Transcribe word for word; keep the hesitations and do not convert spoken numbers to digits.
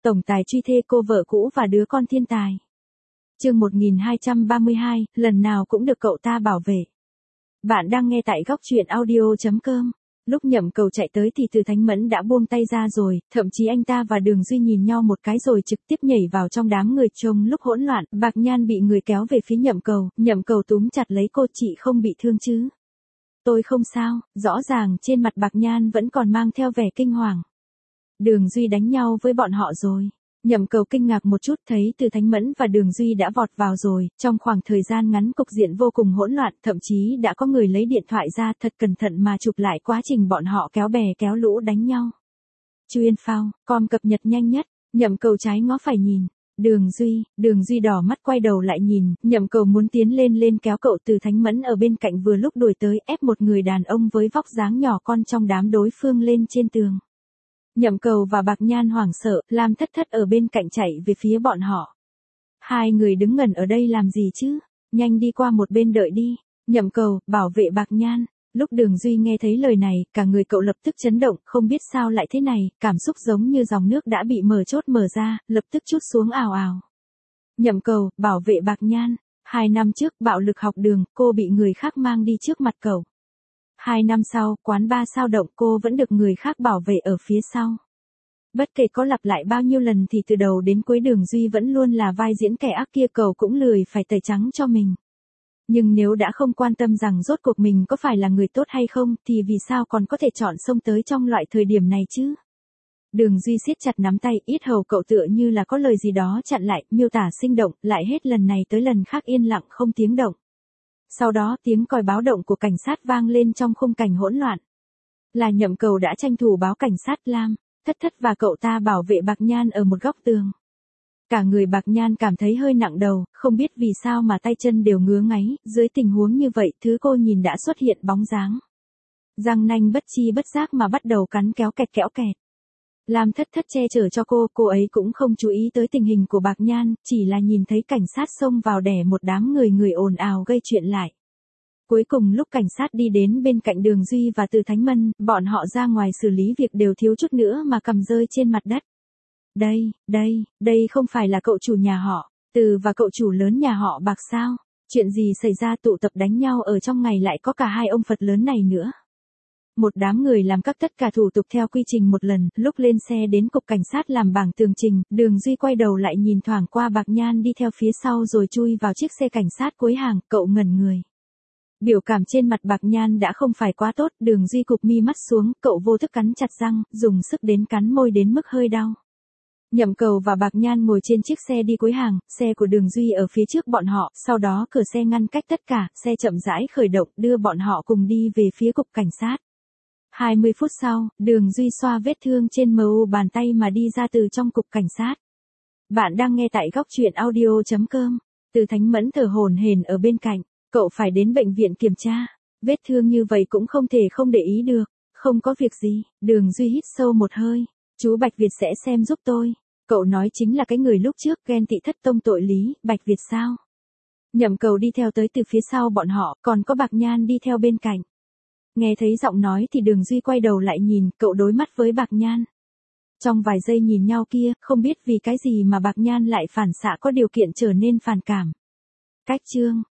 tổng tài truy thê cô vợ cũ và đứa con thiên tài. Chương một nghìn hai trăm ba mươi hai, lần nào cũng được cậu ta bảo vệ. Bạn đang nghe tại góc truyện audio chấm com. Lúc Nhậm Cầu chạy tới thì Từ Thánh Mẫn đã buông tay ra rồi, thậm chí anh ta và Đường Duy nhìn nhau một cái rồi trực tiếp nhảy vào trong đám người trông lúc hỗn loạn. Bạc Nhan bị người kéo về phía Nhậm Cầu, Nhậm Cầu túm chặt lấy cô, chị không bị thương chứ? Tôi không sao, rõ ràng trên mặt Bạc Nhan vẫn còn mang theo vẻ kinh hoàng. Đường Duy đánh nhau với bọn họ rồi. Nhậm Cầu kinh ngạc một chút thấy Từ Thánh Mẫn và Đường Duy đã vọt vào rồi, trong khoảng thời gian ngắn cục diện vô cùng hỗn loạn, thậm chí đã có người lấy điện thoại ra thật cẩn thận mà chụp lại quá trình bọn họ kéo bè kéo lũ đánh nhau. Chuyên phao, com cập nhật nhanh nhất, Nhậm Cầu trái ngó phải nhìn. Đường Duy, Đường Duy đỏ mắt quay đầu lại nhìn, Nhậm Cầu muốn tiến lên lên kéo cậu Từ Thánh Mẫn ở bên cạnh vừa lúc đuổi tới ép một người đàn ông với vóc dáng nhỏ con trong đám đối phương lên trên tường. Nhậm Cầu và Bạc Nhan hoảng sợ, Lam Thất Thất ở bên cạnh chạy về phía bọn họ. Hai người đứng ngẩn ở đây làm gì chứ? Nhanh đi qua một bên đợi đi. Nhậm Cầu, bảo vệ Bạc Nhan. Lúc Đường Duy nghe thấy lời này, cả người cậu lập tức chấn động, không biết sao lại thế này, cảm xúc giống như dòng nước đã bị mở chốt mở ra, lập tức trút xuống ào ào. Nhậm Cầu, bảo vệ Bạc Nhan. Hai năm trước, bạo lực học đường, cô bị người khác mang đi trước mặt cậu. Hai năm sau, quán bar sao động, cô vẫn được người khác bảo vệ ở phía sau. Bất kể có lặp lại bao nhiêu lần thì từ đầu đến cuối Đường Duy vẫn luôn là vai diễn kẻ ác kia, cậu cũng lười phải tẩy trắng cho mình. Nhưng nếu đã không quan tâm rằng rốt cuộc mình có phải là người tốt hay không, thì vì sao còn có thể chọn xông tới trong loại thời điểm này chứ? Đường Duy siết chặt nắm tay, yết hầu cậu tựa như là có lời gì đó chặn lại, miêu tả sinh động, lại hết lần này tới lần khác yên lặng không tiếng động. Sau đó tiếng còi báo động của cảnh sát vang lên trong khung cảnh hỗn loạn. Là Nhậm Cầu đã tranh thủ báo cảnh sát. Lam Thất Thất và cậu ta bảo vệ Bạc Nhan ở một góc tường. Cả người Bạc Nhan cảm thấy hơi nặng đầu, không biết vì sao mà tay chân đều ngứa ngáy, dưới tình huống như vậy thứ cô nhìn đã xuất hiện bóng dáng. Răng nanh bất chi bất giác mà bắt đầu cắn kéo kẹt kéo kẹt. Lam Thất Thất che chở cho cô, cô ấy cũng không chú ý tới tình hình của Bạc Nhan, chỉ là nhìn thấy cảnh sát xông vào đè một đám người người ồn ào gây chuyện lại. Cuối cùng lúc cảnh sát đi đến bên cạnh Đường Duy và Từ Thánh Mẫn, bọn họ ra ngoài xử lý việc đều thiếu chút nữa mà cầm rơi trên mặt đất. Đây, đây, đây không phải là cậu chủ nhà họ, Từ và cậu chủ lớn nhà họ Bạc sao? Chuyện gì xảy ra, tụ tập đánh nhau ở trong ngày lại có cả hai ông Phật lớn này nữa? Một đám người làm các tất cả thủ tục theo quy trình một lần, lúc lên xe đến cục cảnh sát làm bảng tường trình, Đường Duy quay đầu lại nhìn thoảng qua Bạc Nhan đi theo phía sau rồi chui vào chiếc xe cảnh sát cuối hàng, cậu ngẩn người. Biểu cảm trên mặt Bạc Nhan đã không phải quá tốt, Đường Duy cụp mi mắt xuống, cậu vô thức cắn chặt răng, dùng sức đến cắn môi đến mức hơi đau. Nhậm Cầu và Bạc Nhan ngồi trên chiếc xe đi cuối hàng, xe của Đường Duy ở phía trước bọn họ, sau đó cửa xe ngăn cách tất cả, xe chậm rãi khởi động đưa bọn họ cùng đi về phía cục cảnh sát. hai mươi phút sau, Đường Duy xoa vết thương trên mu bàn tay mà đi ra từ trong cục cảnh sát. Bạn đang nghe tại góc truyện audio chấm com. Từ Thánh Mẫn thở hổn hển ở bên cạnh, cậu phải đến bệnh viện kiểm tra. Vết thương như vậy cũng không thể không để ý được. Không có việc gì, Đường Duy hít sâu một hơi. Chú Bạch Việt sẽ xem giúp tôi. Cậu nói chính là cái người lúc trước ghen tị thất tông tội lý, Bạch Việt sao? Nhậm Cầu đi theo tới từ phía sau bọn họ, còn có Bạc Nhan đi theo bên cạnh. Nghe thấy giọng nói thì Đường Duy quay đầu lại nhìn, cậu đối mắt với Bạc Nhan. Trong vài giây nhìn nhau kia, không biết vì cái gì mà Bạc Nhan lại phản xạ có điều kiện trở nên phản cảm. Cách chương,